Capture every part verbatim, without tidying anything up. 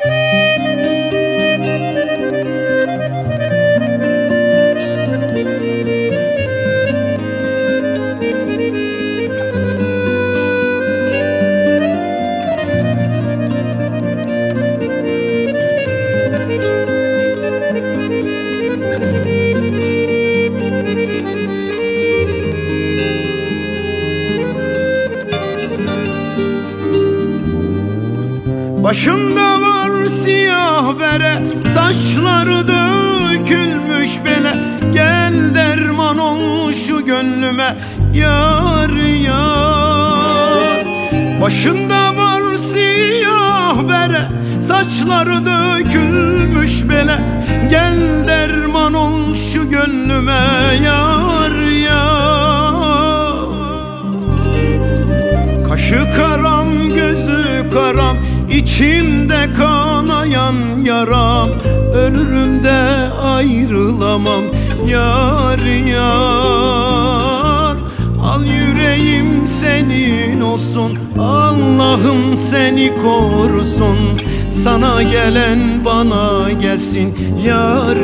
Başımda var siyah bere, saçları dökülmüş bele. Gel derman ol şu gönlüme yar yar. Başında var siyah bere, saçları dökülmüş bele. Gel derman ol şu gönlüme yar yar. Kaşı karam gözü karam, İçimde kanayan yaram. Ölürüm de ayrılamam yar yar. Al yüreğim senin olsun, Allah'ım seni korusun. Sana gelen bana gelsin yar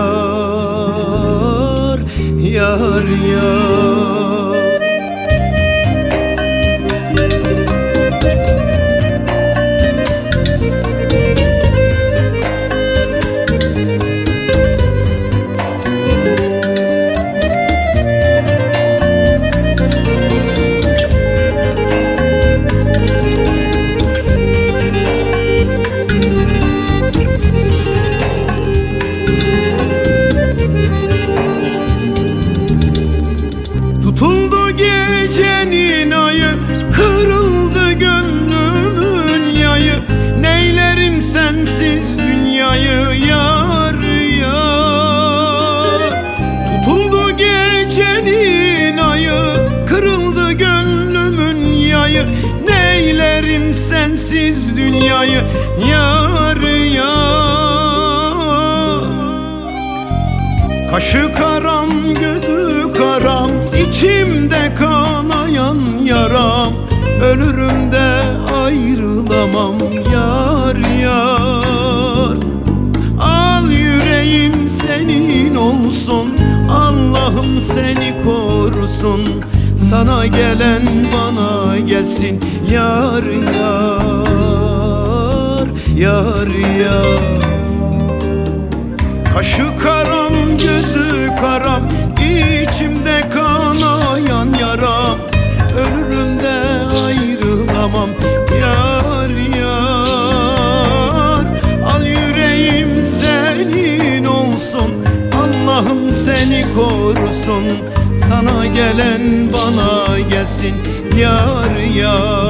yar, yar yar. Tutuldu gecenin ayı, kırıldı gönlümün yayı. Neylerim sensiz dünyayı yar yar. Tutuldu gecenin ayı, kırıldı gönlümün yayı. Neylerim sensiz dünyayı yar yar. Kaşı karam gözü karam, İçimde kanayan yaram. Ölürüm de ayrılamam yar yar. Al yüreğim senin olsun, Allah'ım seni korusun. Sana gelen bana gelsin yar yar, yar yar. Kaşı karam gözü karam, İçimde kanayan yaram. Ölürüm de ayrılamam yar yar. Al yüreğim senin olsun, Allah'ım seni korusun. Sana gelen bana gelsin yar yar.